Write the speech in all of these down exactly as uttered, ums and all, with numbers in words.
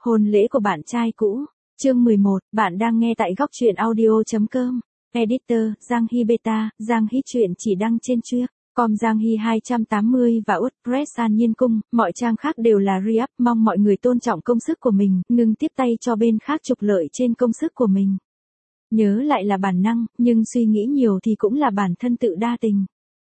Hôn lễ của bạn trai cũ. Chương mười một, bạn đang nghe tại góc truyện audio chấm com. Editor, Giang Hy Beta, Giang Hy truyện chỉ đăng trên Truyện com Giang Hy hai trăm tám mươi và WordPress San Nhiên Cung, mọi trang khác đều là re-up, mong mọi người tôn trọng công sức của mình, ngừng tiếp tay cho bên khác trục lợi trên công sức của mình. Nhớ lại là bản năng, nhưng suy nghĩ nhiều thì cũng là bản thân tự đa tình.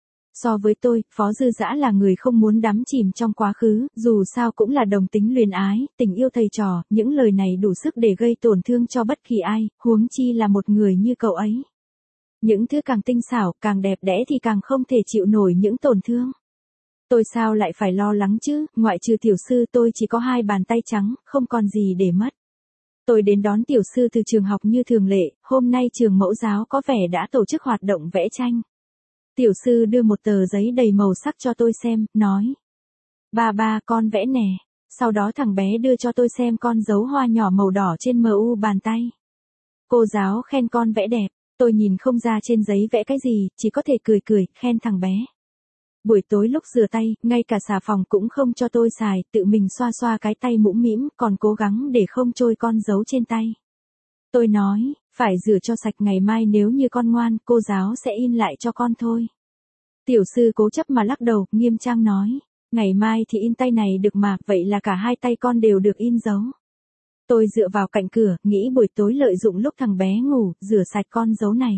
So với tôi, Phó Dư Dã là người không muốn đắm chìm trong quá khứ, dù sao cũng là đồng tính luyến ái, tình yêu thầy trò, những lời này đủ sức để gây tổn thương cho bất kỳ ai, huống chi là một người như cậu ấy. Những thứ càng tinh xảo, càng đẹp đẽ thì càng không thể chịu nổi những tổn thương. Tôi sao lại phải lo lắng chứ, ngoại trừ tiểu sư tôi chỉ có hai bàn tay trắng, không còn gì để mất. Tôi đến đón tiểu sư từ trường học như thường lệ, hôm nay trường mẫu giáo có vẻ đã tổ chức hoạt động vẽ tranh. Tiểu sư đưa một tờ giấy đầy màu sắc cho tôi xem, nói. Ba ba con vẽ nè. Sau đó thằng bé đưa cho tôi xem con dấu hoa nhỏ màu đỏ trên em u bàn tay. Cô giáo khen con vẽ đẹp, tôi nhìn không ra trên giấy vẽ cái gì, chỉ có thể cười cười, khen thằng bé. Buổi tối lúc rửa tay, ngay cả xà phòng cũng không cho tôi xài, tự mình xoa xoa cái tay mũm mĩm, còn cố gắng để không trôi con dấu trên tay. Tôi nói, phải rửa cho sạch, ngày mai nếu như con ngoan, cô giáo sẽ in lại cho con thôi. Tiểu sư cố chấp mà lắc đầu, nghiêm trang nói, ngày mai thì in tay này được mà, vậy là cả hai tay con đều được in dấu. Tôi dựa vào cạnh cửa, nghĩ buổi tối lợi dụng lúc thằng bé ngủ, rửa sạch con dấu này.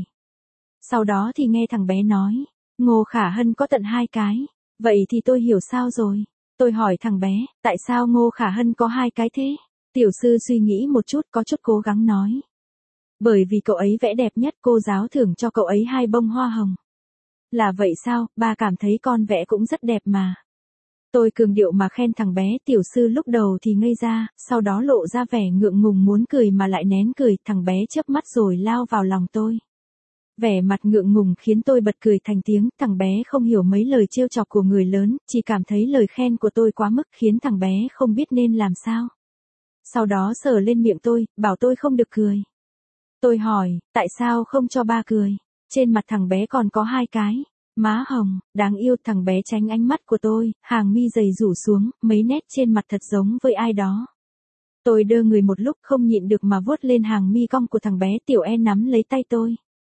Sau đó thì nghe thằng bé nói, Ngô Khả Hân có tận hai cái, vậy thì tôi hiểu sao rồi. Tôi hỏi thằng bé, tại sao Ngô Khả Hân có hai cái thế? Tiểu sư suy nghĩ một chút, có chút cố gắng nói. Bởi vì cậu ấy vẽ đẹp nhất, cô giáo thưởng cho cậu ấy hai bông hoa hồng. Là vậy sao, ba cảm thấy con vẽ cũng rất đẹp mà. Tôi cường điệu mà khen thằng bé, tiểu sư lúc đầu thì ngây ra, sau đó lộ ra vẻ ngượng ngùng muốn cười mà lại nén cười, thằng bé chớp mắt rồi lao vào lòng tôi. Vẻ mặt ngượng ngùng khiến tôi bật cười thành tiếng, thằng bé không hiểu mấy lời trêu chọc của người lớn, chỉ cảm thấy lời khen của tôi quá mức khiến thằng bé không biết nên làm sao. Sau đó sờ lên miệng tôi, bảo tôi không được cười. Tôi hỏi, tại sao không cho ba cười? Trên mặt thằng bé còn có hai cái má hồng, đáng yêu. Thằng bé tránh ánh mắt của tôi, hàng mi dày rủ xuống, mấy nét trên mặt thật giống với ai đó. Tôi đơ người một lúc không nhịn được mà vuốt lên hàng mi cong của thằng bé, tiểu e nắm lấy tay tôi.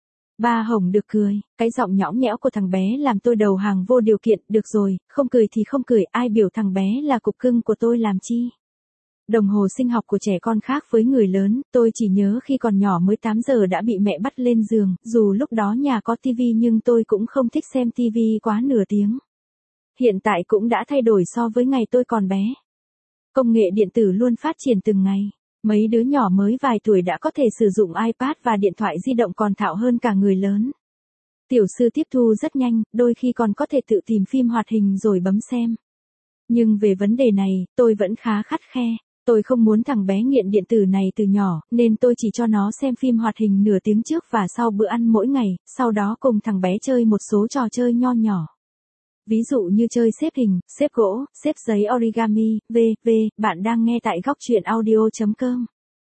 Ba hồng được cười, cái giọng nhõng nhẽo của thằng bé làm tôi đầu hàng vô điều kiện, được rồi, không cười thì không cười, ai biểu thằng bé là cục cưng của tôi làm chi. Đồng hồ sinh học của trẻ con khác với người lớn, tôi chỉ nhớ khi còn nhỏ mới tám giờ đã bị mẹ bắt lên giường, dù lúc đó nhà có tivi nhưng tôi cũng không thích xem tivi quá nửa tiếng. Hiện tại cũng đã thay đổi so với ngày tôi còn bé. Công nghệ điện tử luôn phát triển từng ngày. Mấy đứa nhỏ mới vài tuổi đã có thể sử dụng iPad và điện thoại di động còn thạo hơn cả người lớn. Tiểu sư tiếp thu rất nhanh, đôi khi còn có thể tự tìm phim hoạt hình rồi bấm xem. Nhưng về vấn đề này, tôi vẫn khá khắt khe. Tôi không muốn thằng bé nghiện điện tử này từ nhỏ, nên tôi chỉ cho nó xem phim hoạt hình nửa tiếng trước và sau bữa ăn mỗi ngày, sau đó cùng thằng bé chơi một số trò chơi nho nhỏ. Ví dụ như chơi xếp hình, xếp gỗ, xếp giấy origami, vân vân. Bạn đang nghe tại góc truyện audio chấm com.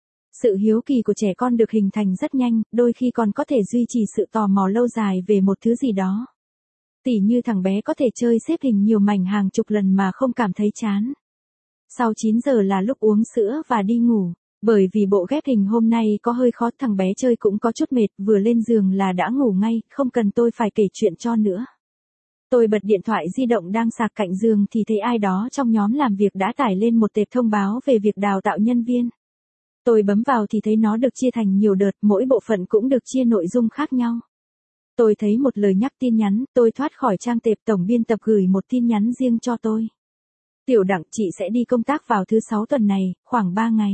Sự hiếu kỳ của trẻ con được hình thành rất nhanh, đôi khi còn có thể duy trì sự tò mò lâu dài về một thứ gì đó. Tỉ như thằng bé có thể chơi xếp hình nhiều mảnh hàng chục lần mà không cảm thấy chán. Sau chín giờ là lúc uống sữa và đi ngủ. Bởi vì bộ ghép hình hôm nay có hơi khó, thằng bé chơi cũng có chút mệt, vừa lên giường là đã ngủ ngay, không cần tôi phải kể chuyện cho nữa. Tôi bật điện thoại di động đang sạc cạnh giường thì thấy ai đó trong nhóm làm việc đã tải lên một tệp thông báo về việc đào tạo nhân viên. Tôi bấm vào thì thấy nó được chia thành nhiều đợt, mỗi bộ phận cũng được chia nội dung khác nhau. Tôi thấy một lời nhắc tin nhắn, tôi thoát khỏi trang tệp, tổng biên tập gửi một tin nhắn riêng cho tôi. Tiểu Đặng, chị sẽ đi công tác vào thứ sáu tuần này, khoảng ba ngày.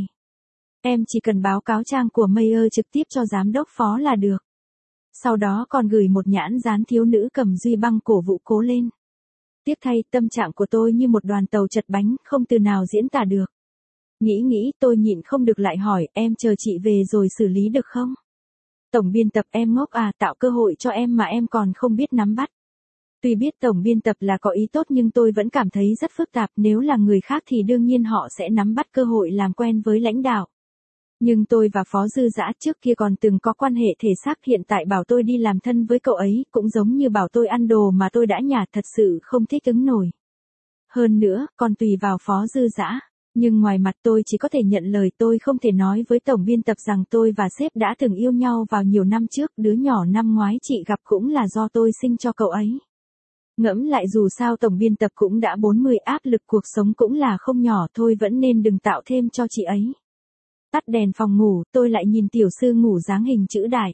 Em chỉ cần báo cáo trang của Mayer trực tiếp cho giám đốc phó là được. Sau đó còn gửi một nhãn dán thiếu nữ cầm duy băng cổ vũ cố lên. Tiếc thay, tâm trạng của tôi như một đoàn tàu chật bánh, không từ nào diễn tả được. Nghĩ nghĩ, tôi nhịn không được lại hỏi, em chờ chị về rồi xử lý được không? Tổng biên tập, em ngốc à, tạo cơ hội cho em mà em còn không biết nắm bắt. Tuy biết tổng biên tập là có ý tốt nhưng tôi vẫn cảm thấy rất phức tạp, nếu là người khác thì đương nhiên họ sẽ nắm bắt cơ hội làm quen với lãnh đạo. Nhưng tôi và Phó Dư Dã trước kia còn từng có quan hệ thể xác, hiện tại bảo tôi đi làm thân với cậu ấy, cũng giống như bảo tôi ăn đồ mà tôi đã nhả, thật sự không thích ứng nổi. Hơn nữa, còn tùy vào Phó Dư Dã. Nhưng ngoài mặt tôi chỉ có thể nhận lời, tôi không thể nói với tổng biên tập rằng tôi và sếp đã từng yêu nhau vào nhiều năm trước, đứa nhỏ năm ngoái chị gặp cũng là do tôi sinh cho cậu ấy. Ngẫm lại dù sao tổng biên tập cũng đã bốn mươi, áp lực cuộc sống cũng là không nhỏ, thôi vẫn nên đừng tạo thêm cho chị ấy. Tắt đèn phòng ngủ, tôi lại nhìn tiểu sư ngủ dáng hình chữ đại.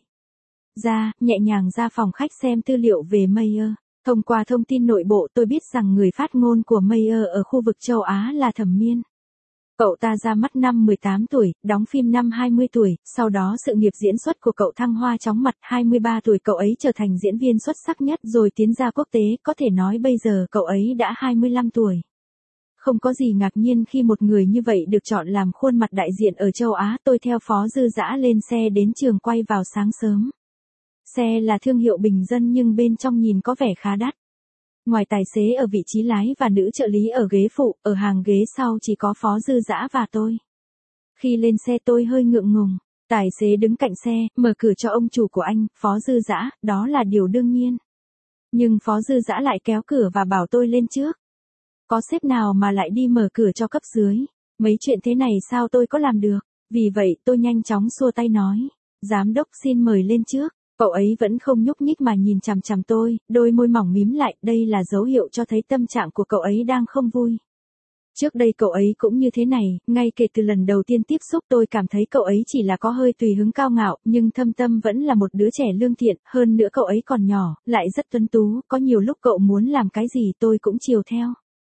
Ra, nhẹ nhàng ra phòng khách xem tư liệu về Meyer. Thông qua thông tin nội bộ tôi biết rằng người phát ngôn của Meyer ở khu vực châu Á là Thẩm Miên. Cậu ta ra mắt năm mười tám tuổi, đóng phim năm hai mươi tuổi, sau đó sự nghiệp diễn xuất của cậu thăng hoa chóng mặt, hai mươi ba tuổi cậu ấy trở thành diễn viên xuất sắc nhất rồi tiến ra quốc tế, có thể nói bây giờ cậu ấy đã hai mươi lăm tuổi. Không có gì ngạc nhiên khi một người như vậy được chọn làm khuôn mặt đại diện ở châu Á. Tôi theo Phó Dư Dã lên xe đến trường quay vào sáng sớm. Xe là thương hiệu bình dân nhưng bên trong nhìn có vẻ khá đắt. Ngoài tài xế ở vị trí lái và nữ trợ lý ở ghế phụ, ở hàng ghế sau chỉ có Phó Dư Dã và tôi. Khi lên xe tôi hơi ngượng ngùng, tài xế đứng cạnh xe, mở cửa cho ông chủ của anh, Phó Dư Dã, đó là điều đương nhiên. Nhưng Phó Dư Dã lại kéo cửa và bảo tôi lên trước. Có sếp nào mà lại đi mở cửa cho cấp dưới, mấy chuyện thế này sao tôi có làm được, vì vậy tôi nhanh chóng xua tay nói, giám đốc xin mời lên trước. Cậu ấy vẫn không nhúc nhích mà nhìn chằm chằm tôi, đôi môi mỏng mím lại, đây là dấu hiệu cho thấy tâm trạng của cậu ấy đang không vui. Trước đây cậu ấy cũng như thế này, ngay kể từ lần đầu tiên tiếp xúc tôi cảm thấy cậu ấy chỉ là có hơi tùy hứng cao ngạo, nhưng thâm tâm vẫn là một đứa trẻ lương thiện, hơn nữa cậu ấy còn nhỏ, lại rất tuấn tú, có nhiều lúc cậu muốn làm cái gì tôi cũng chiều theo.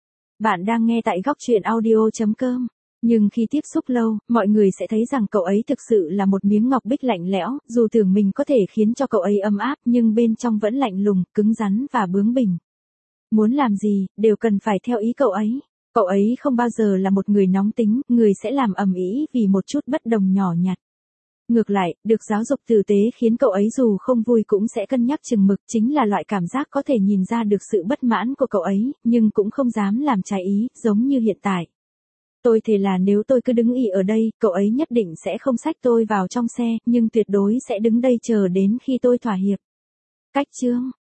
Bạn đang nghe tại góc truyện audio chấm com. Nhưng khi tiếp xúc lâu, mọi người sẽ thấy rằng cậu ấy thực sự là một miếng ngọc bích lạnh lẽo, dù tưởng mình có thể khiến cho cậu ấy ấm áp nhưng bên trong vẫn lạnh lùng, cứng rắn và bướng bỉnh. Muốn làm gì, đều cần phải theo ý cậu ấy. Cậu ấy không bao giờ là một người nóng tính, người sẽ làm ầm ĩ vì một chút bất đồng nhỏ nhặt. Ngược lại, được giáo dục tử tế khiến cậu ấy dù không vui cũng sẽ cân nhắc chừng mực, chính là loại cảm giác có thể nhìn ra được sự bất mãn của cậu ấy, nhưng cũng không dám làm trái ý, giống như hiện tại. Tôi thề là nếu tôi cứ đứng ì ở đây, cậu ấy nhất định sẽ không xách tôi vào trong xe, nhưng tuyệt đối sẽ đứng đây chờ đến khi tôi thỏa hiệp. Cách chương